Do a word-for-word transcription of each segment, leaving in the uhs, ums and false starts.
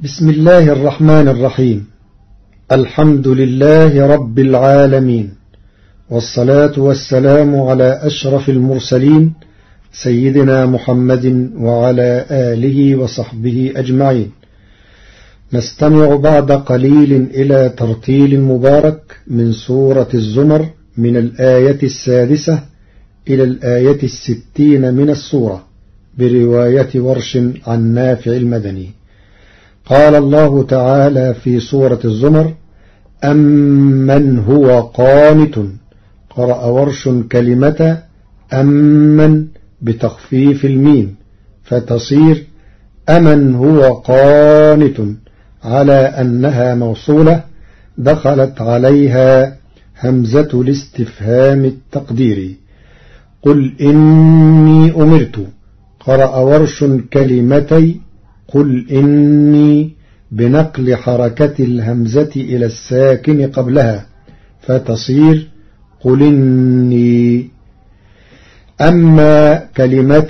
بسم الله الرحمن الرحيم. الحمد لله رب العالمين، والصلاة والسلام على أشرف المرسلين سيدنا محمد وعلى آله وصحبه أجمعين. نستمع بعد قليل إلى ترتيل مبارك من سورة الزمر من الآية السادسة إلى الآية الستين من السورة برواية ورش عن نافع المدني. قال الله تعالى في سورة الزمر: أمن هو قانت. قرأ ورش كلمة أمن بتخفيف الميم فتصير أمن هو قانت، على أنها موصولة دخلت عليها همزة الاستفهام التقديري. قل إني أمرت. قرأ ورش كلمتي قل إني بنقل حركة الهمزة إلى الساكن قبلها فتصير قل إني. أما كلمة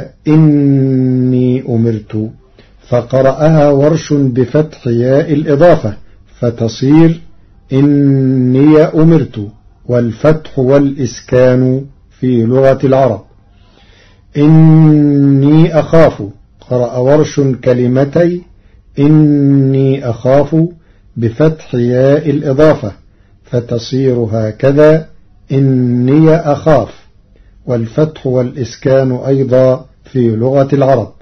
إني أمرت فقرأها ورش بفتح ياء الإضافة فتصير إني أمرت، والفتح والإسكان في لغة العرب. إني أخاف. قرأ ورش كلمتي إني أخاف بفتح ياء الإضافة فتصير هكذا إني أخاف، والفتح والإسكان أيضا في لغة العرب.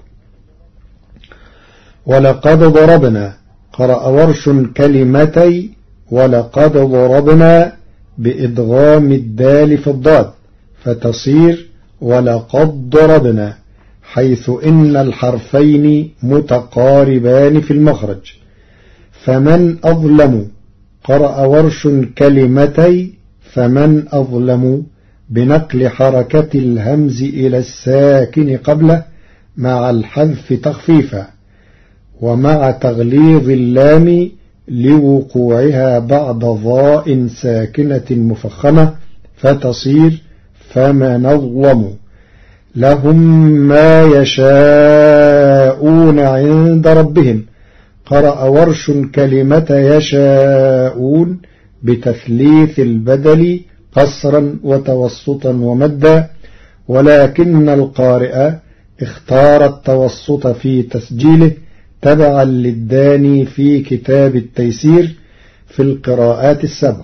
ولقد ضربنا. قرأ ورش كلمتي ولقد ضربنا بإدغام الدال في الضاد فتصير ولقد ضربنا، حيث إن الحرفين متقاربان في المخرج. فمن أظلم. قرأ ورش كلمتي فمن أظلم بنقل حركة الهمز إلى الساكن قبله مع الحذف تخفيفا، ومع تغليظ اللام لوقوعها بعد ضاء ساكنة مفخمة فتصير فمن أظلم. لهم ما يشاءون عند ربهم. قرأ ورش كلمة يشاءون بتثليث البدل قصرا وتوسطا ومدا، ولكن القارئ اختار التوسط في تسجيله تبعا للداني في كتاب التيسير في القراءات السبع.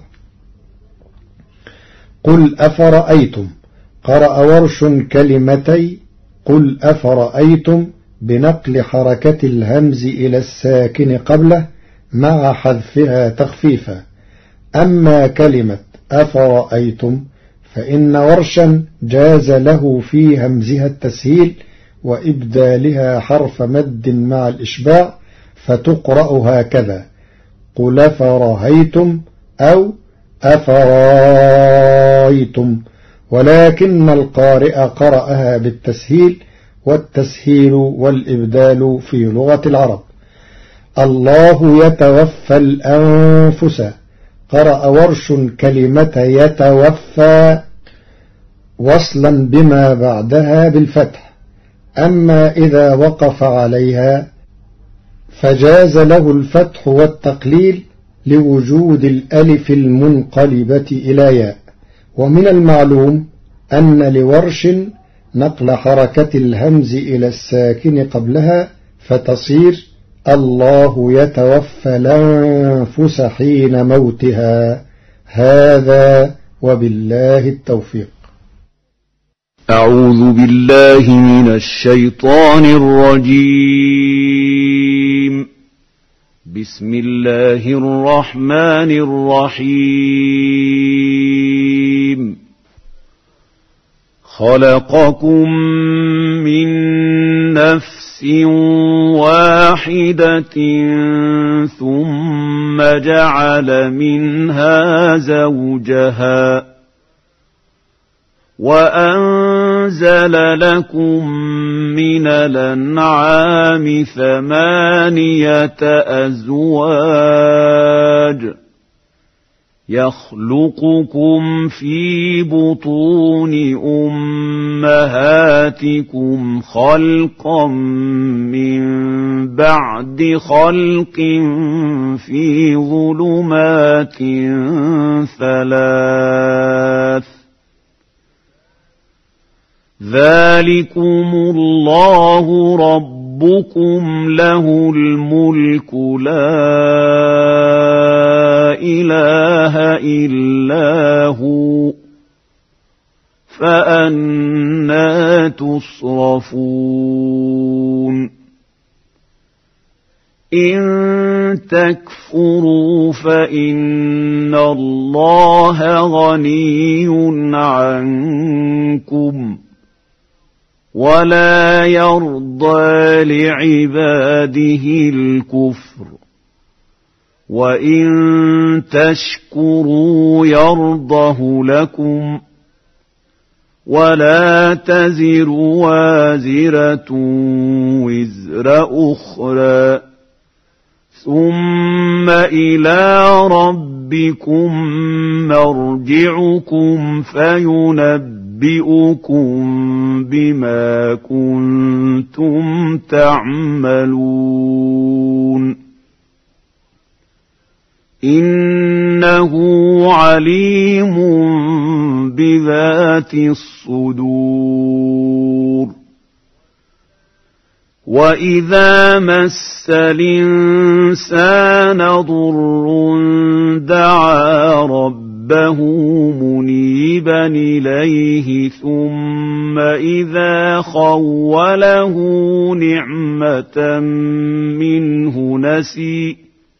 قل أفرأيتم. قرأ ورش كلمتي قل أفرأيتم بنقل حركة الهمز إلى الساكن قبله مع حذفها تخفيفا. أما كلمة أفرأيتم فإن ورشا جاز له في همزها التسهيل وإبدالها حرف مد مع الإشباع فتقرأ هكذا: قل أفرأيتم أو أفرأيتم، ولكن القارئ قرأها بالتسهيل، والتسهيل والإبدال في لغة العرب. الله يتوفى الأنفس. قرأ ورش كلمة يتوفى وصلا بما بعدها بالفتح، أما إذا وقف عليها فجاز له الفتح والتقليل لوجود الألف المنقلبة إلى ياء. ومن المعلوم أن لورش نقل حركة الهمز إلى الساكن قبلها فتصير الله يتوفى الأنفس حين موتها. هذا وبالله التوفيق. أعوذ بالله من الشيطان الرجيم. بسم الله الرحمن الرحيم. خلقكم من نفس واحدة ثم جعل منها زوجها وأنزل لكم من الأنعام ثمانية أزواج يخلقكم في بطون أمهاتكم خلقا من بعد خلق في ظلمات ثلاث ذلكم الله ربكم له الملك لا إله إلا هو فأنى تصرفون إن تكفروا فإن الله غني عنكم ولا يرضى لعباده الكفر وإن تشكروا يرضه لكم ولا تزر وازرة وزر أخرى ثم إلى ربكم مرجعكم فينبئكم بما كنتم تعملون إنه عليم بذات الصدور وإذا مس الإنسان ضر دعا ربه منيبا إليه ثم إذا خوله نعمة منه نسي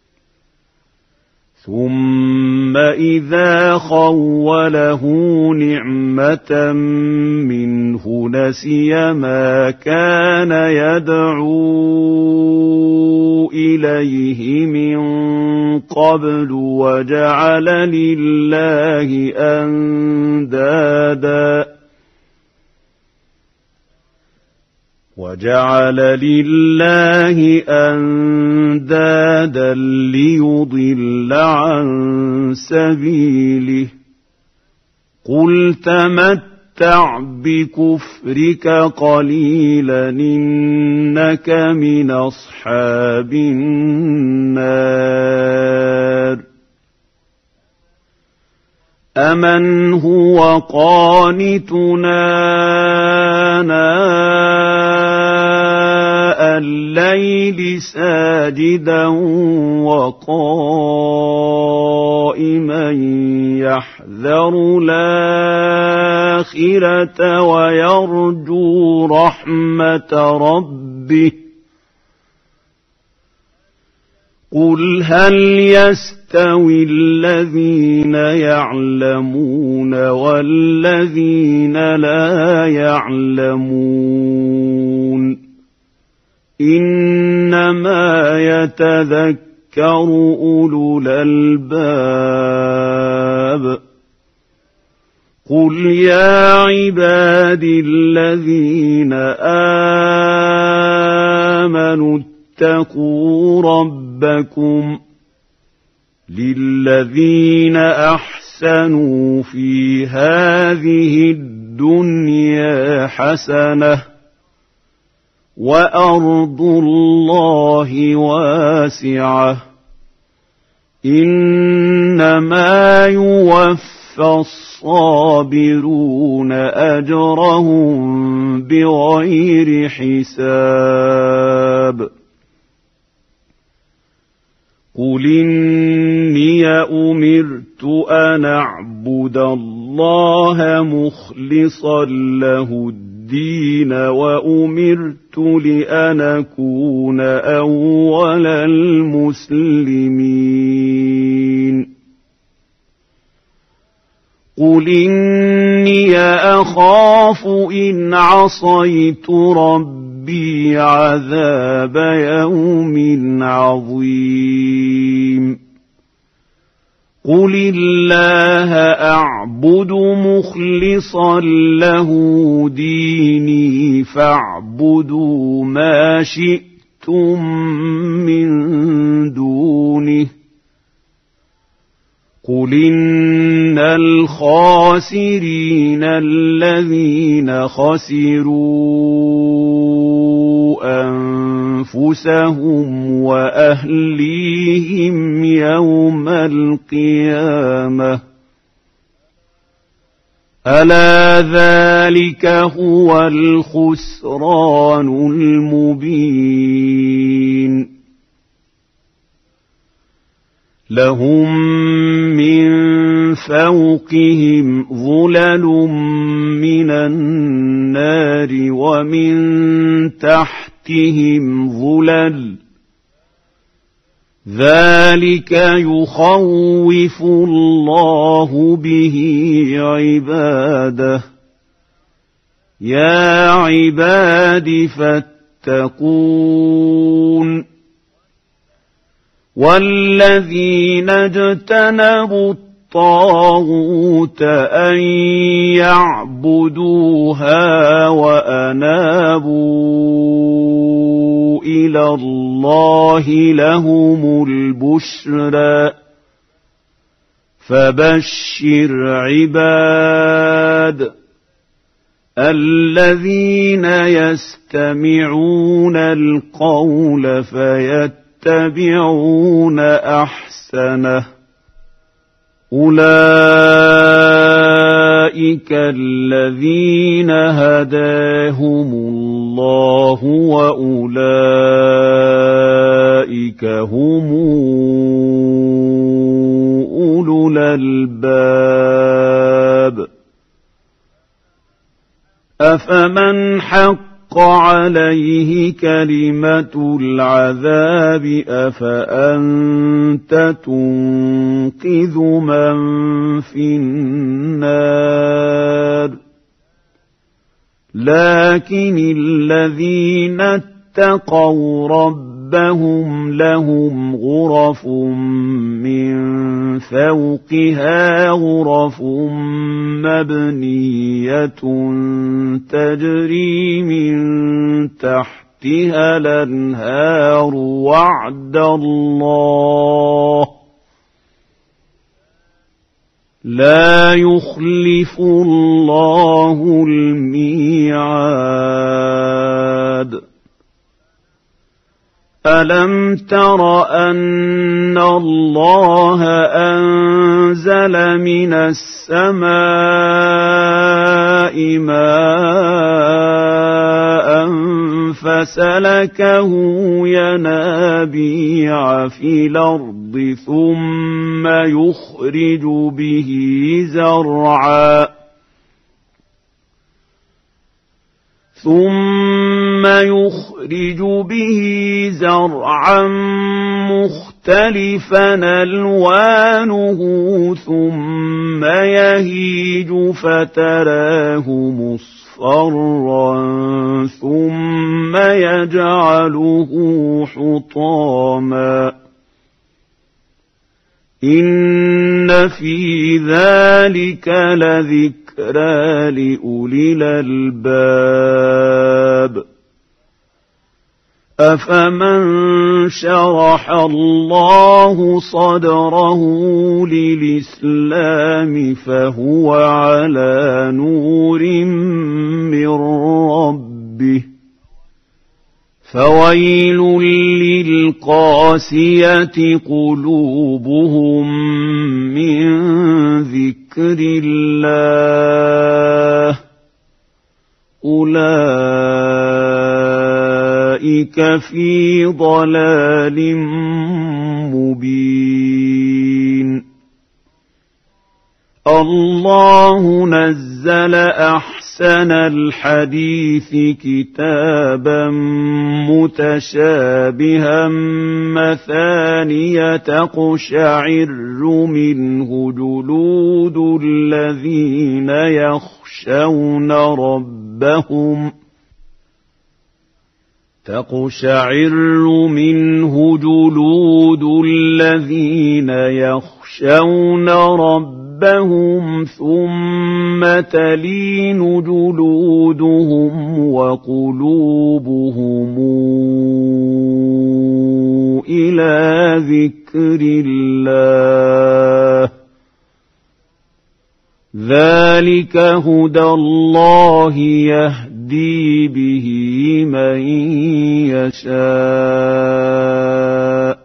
ثم إذا خوله نعمة منه نسي ما كان يدعو إليه من قبل وجعل لله أندادا وجعل لله أندادا ليضل عن سبيله قل تمتع بكفرك قليلا إنك من أصحاب النار أمن هو قانتنا آناء الليل ساجدا وقائما يحذر الآخرة ويرجو رحمة ربه قل هل يستوي الذين يعلمون والذين لا يعلمون إنما يتذكر أولو الألباب قل يا عبادي الذين آمنوا اتقوا ربكم للذين أحسنوا في هذه الدنيا حسنة وأرض الله واسعة إنما يوفى الصابرون أجرهم بغير حساب قل إني أمرت أن أعبد الله مخلصا له الدين وأمرت لأن أكون أول المسلمين قل إني أخاف إن عصيت ربي عذاب يوم عظيم قل الله أعبد مخلصا له ديني فاعبدوا ما شئتم من دونه قل قل إن الخاسرين الذين خسروا أنفسهم وأهليهم يوم القيامة ألا ذلك هو الخسران المبين لهم من فوقهم ظلل من النار ومن تحتهم ظلل ذلك يخوف الله به عباده يا عباد فاتقون والذين اجتنبوا الطاغوت أن يعبدوها وأنابوا إلى الله لهم البشرى فبشر عباد الذين يستمعون القول فيتبعون يتبعون أحسنه أولئك الذين هداهم الله وأولئك هم أولو الألباب أفمن حق عليه كلمة العذاب أفأنت تنقذ من في النار لكن الذين اتقوا ربهم لهم غرف من فوقها غرف مبنية تجري من تحتها الأنهار وعد الله لا يخلف الله الميعاد ألم تر أن الله أنزل من السماء ماء فسلكه ينابيع في الأرض ثم يخرج به زرعا ثم يخرج به زرعا مختلفا ألوانه ثم يهيج فتراه مصفرا ثم يجعله حطاما إن في ذلك لذكرى لأولي الألباب أفمن شرح الله صدره للإسلام فهو على نور من ربه فويل للقاسية قلوبهم من ذكر الله أولئك في ضلال مبين الله نزل أحسن الحديث كتابا متشابها مثانية تقشعر منه جلود الذين يخشون ربهم تقشعر منه جلود الذين يخشون ربهم ثم تلين جلودهم وقلوبهم إلى ذكر الله ذلك هدى الله يهدي به من يشاء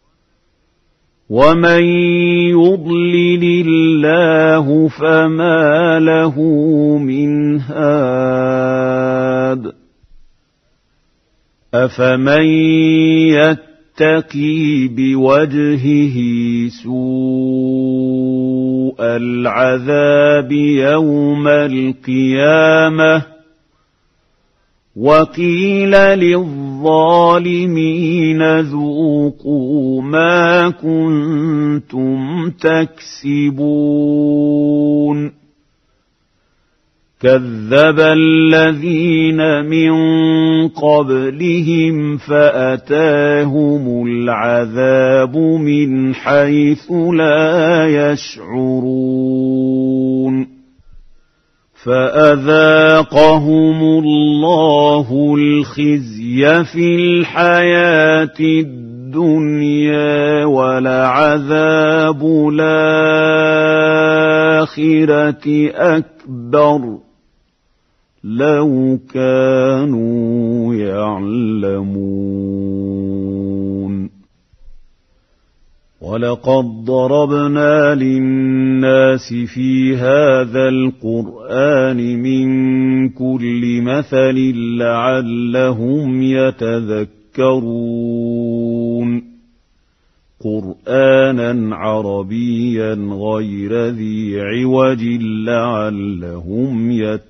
ومن يضلل الله فما له من هاد أفمن يتقي بوجهه سوء العذاب يوم القيامة وقيل للظالمين ذوقوا ما كنتم تكسبون كذب الذين من قبلهم فأتاهم العذاب من حيث لا يشعرون فأذاقهم الله الخزي في الحياة الدنيا ولعذاب الآخرة أكبر لو كانوا يعلمون ولقد ضربنا للناس في هذا القرآن من كل مثل لعلهم يتذكرون قرآنا عربيا غير ذي عوج لعلهم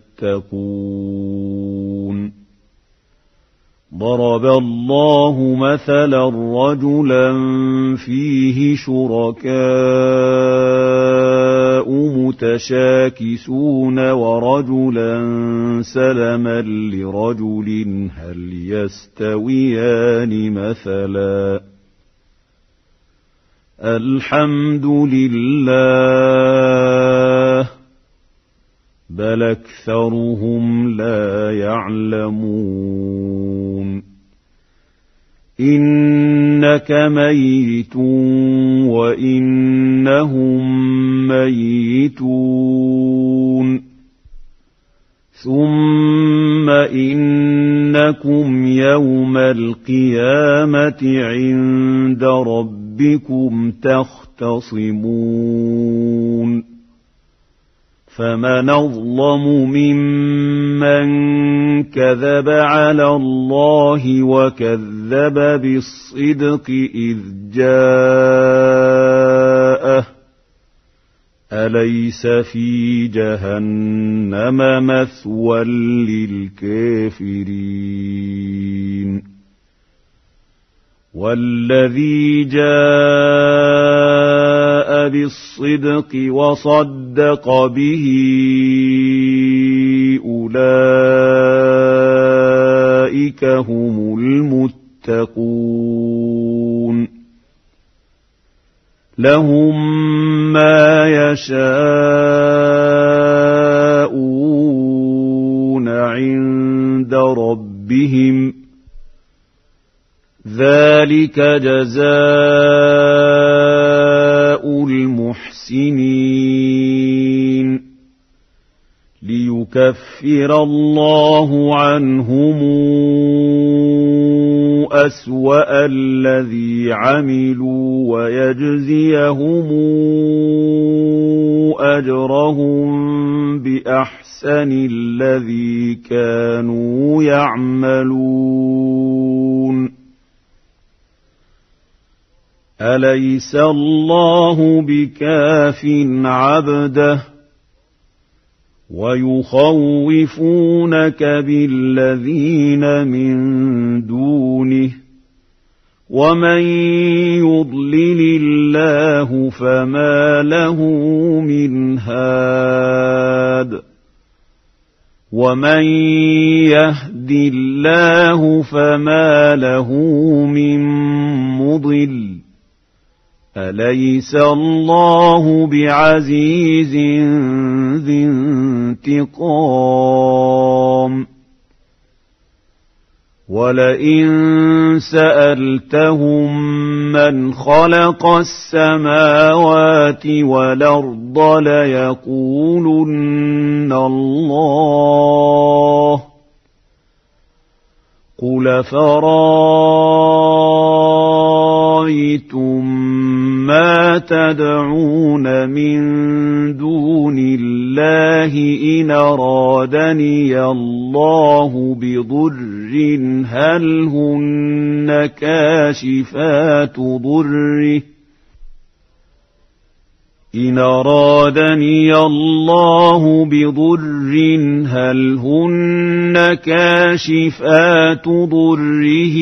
يتقون ضرب الله مثلا رجلا فيه شركاء متشاكسون ورجلا سلما لرجل هل يستويان مثلا الحمد لله بل أكثرهم لا يعلمون إنك ميت وإنهم ميتون ثم إنكم يوم القيامة عند ربكم تختصمون فمن أظلم ممن كذب على الله وكذب بالصدق إذ جاءه أليس في جهنم مثوى للكافرين والذي جاء بالصدق وصدق به أولئك هم المتقون لهم ما يشاءون عند ربهم ذلك جزاء المحسنين ليكفر الله عنهم أسوأ الذي عملوا ويجزيهم أجرهم بأحسن الذي كانوا يعملون أليس الله بكاف عبده ويخوفونك بالذين من دونه ومن يضلل الله فما له من هاد ومن يهد الله فما له من مضل أليس الله بعزيز ذي انتقام ولئن سألتهم من خلق السماوات والأرض ليقولن الله قل فرأيتم ما تدعون من دون الله إن أرادني الله بضر هل هن كاشفات ضره إن أرادني الله بضر هل هن كاشفات ضره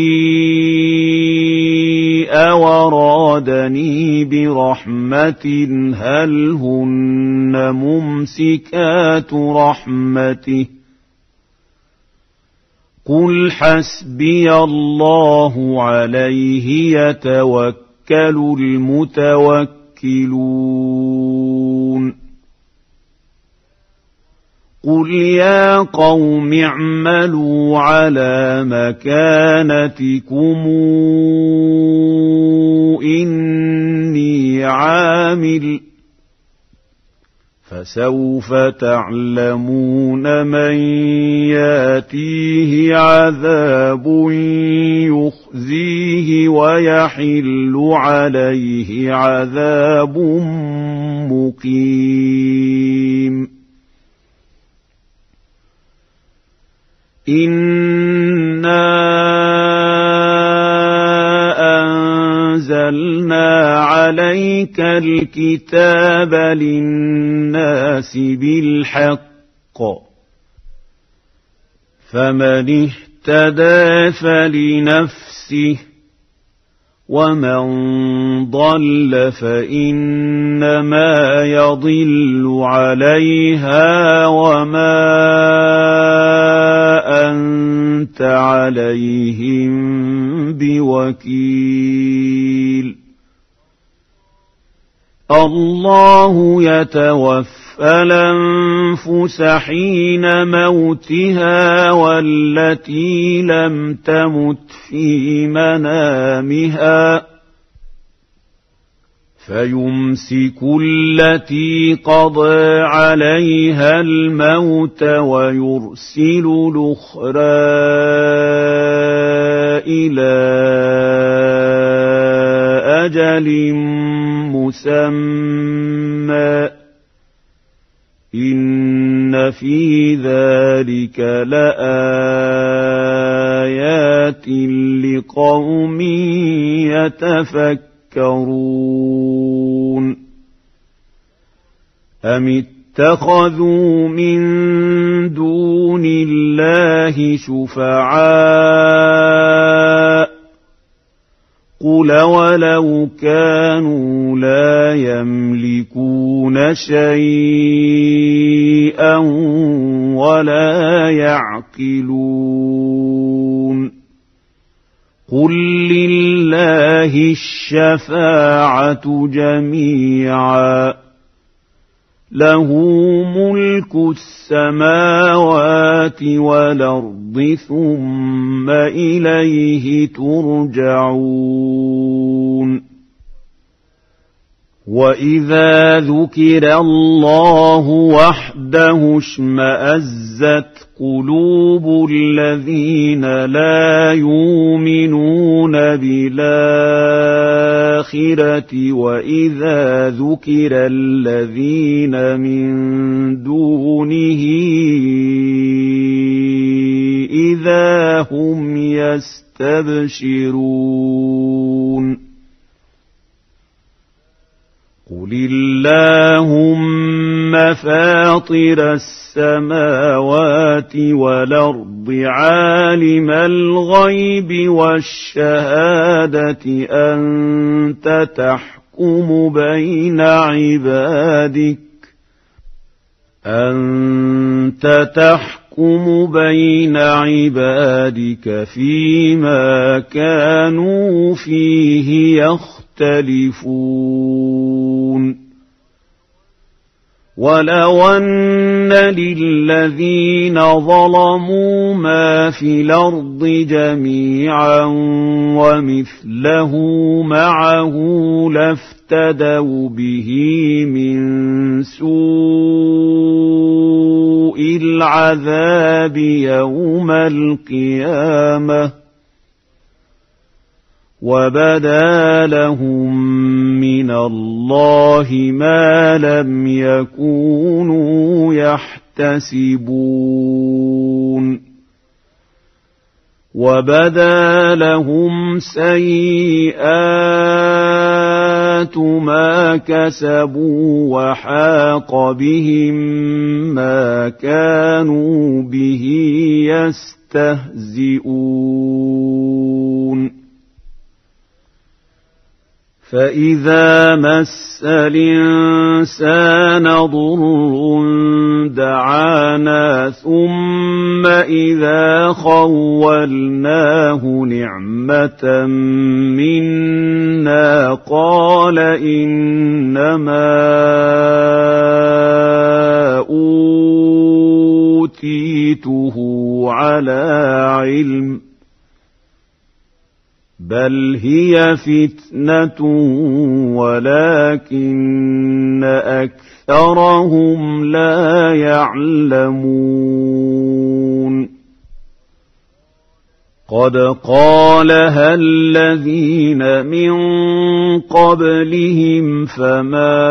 أو أرادني برحمة هل هن ممسكات رحمته قل حسبي الله عليه يتوكل المتوكلون قل يا قوم اعملوا على مكانتكم إني عامل فسوف تعلمون من ياتيه عذاب يخزيه ويحل عليه عذاب مقيم إنا أنزلنا عليك الكتاب للناس بالحق فمن اهتدى فلنفسه ومن ضل فإنما يضل عليها وما أنت عليهم بوكيل الله يتوفى الأنفس حين موتها والتي لم تمت في منامها فيمسك التي قضى عليها الموت ويرسل الأخرى إلى أجل مسمى إن في ذلك لآيات لقوم يتفكرون أم اتخذوا من دون الله شفعاء قل ولو كانوا لا يملكون شيئا ولا يعقلون قل لله الشفاعة جميعا له ملك السماوات والأرض ثم إليه ترجعون وإذا ذكر الله وحده اشمأزت قلوب الذين لا يؤمنون بالآخرة وإذا ذكر الذين من دونه إذا هم يستبشرون قل اللهم فاطر السماوات والأرض عالم الغيب والشهادة أنت تحكم بين عبادك أنت تحكم بين عبادك فيما كانوا فيه يختلفون ولو أن للذين ظلموا ما في الأرض جميعا ومثله معه لافتدوا به من سوء العذاب يوم القيامة وبدا لهم من الله ما لم يكونوا يحتسبون وبدا لهم سيئات ما كسبوا وحاق بهم ما كانوا به يستهزئون فإذا مس الإنسان ضر دعانا ثم إذا خولناه نعمة منا قال إنما أوتيته على علم بل هي فتنة ولكن أكثرهم لا يعلمون قد قالها الذين من قبلهم فما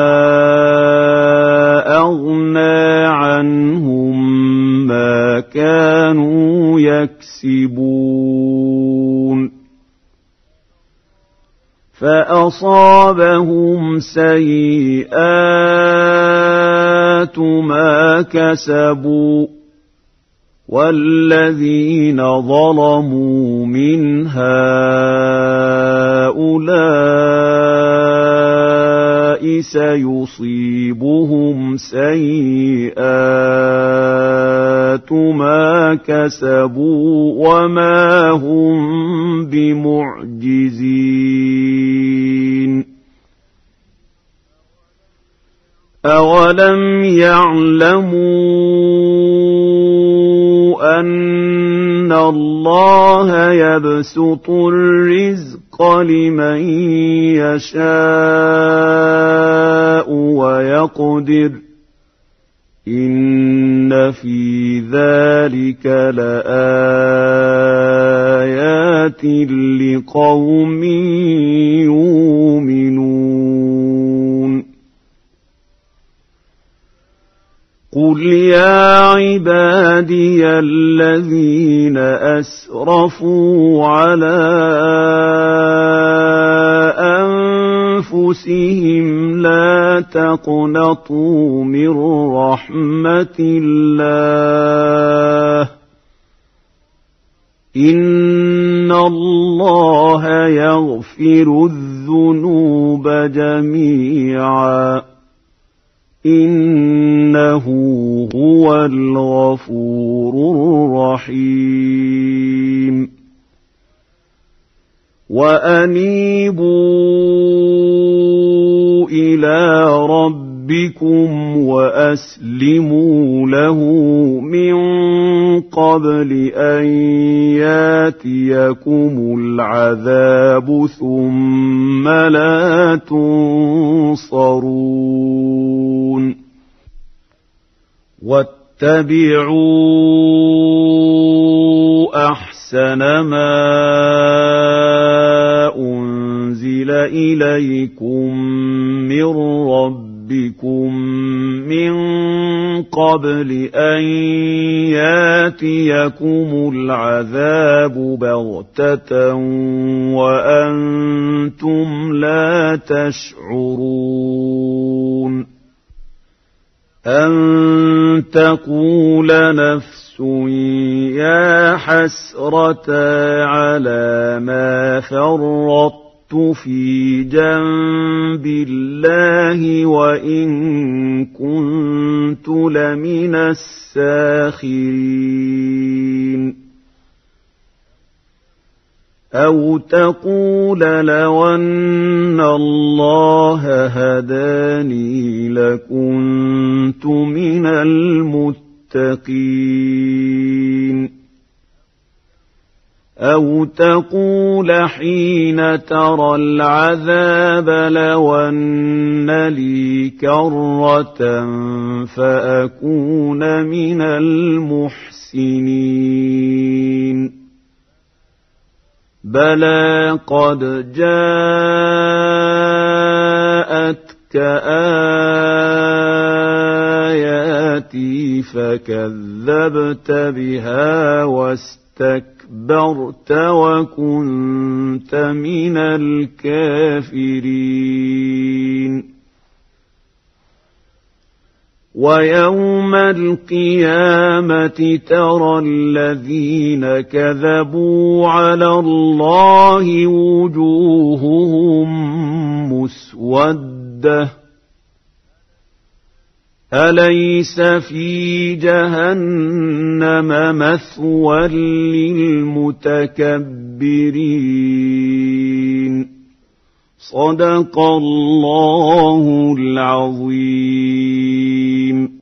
أغنى عنهم ما كانوا يكسبون فأصابهم سيئات ما كسبوا والذين ظلموا من هؤلاء سيصيبهم سيئات ما كسبوا وما هم بمعجزين أولم يعلموا أن الله يبسط الرزق لمن يشاء ويقدر إن في ذلك لآيات لقوم يؤمنون قل يا عبادي الذين أسرفوا على أنفسهم لا تقنطوا من رحمة الله إن الله يغفر الذنوب جميعا إنه هو الغفور الرحيم وأنيبوا إلى ربكم وأسلموا له من قبل أن ياتيكم العذاب ثم لا تنصرون واتبعوا أحسن ما أنزل إليكم من ربكم من قبل أن ياتيكم العذاب بغتة وأنتم لا تشعرون أن تقول نفس يا حسرة على ما فرطت في جنب الله وإن كنت لمن الساخرين أو تقول لو أن الله هداني لكنت من المتقين أو تقول حين ترى العذاب لو أن لي كرة فأكون من المحسنين بلى قد جاءتك آياتي فكذبت بها واستكبرت وكنت من الكافرين ويوم القيامة ترى الذين كذبوا على الله وجوههم مسودة أليس في جهنم مثوى للمتكبرين صدق الله العظيم.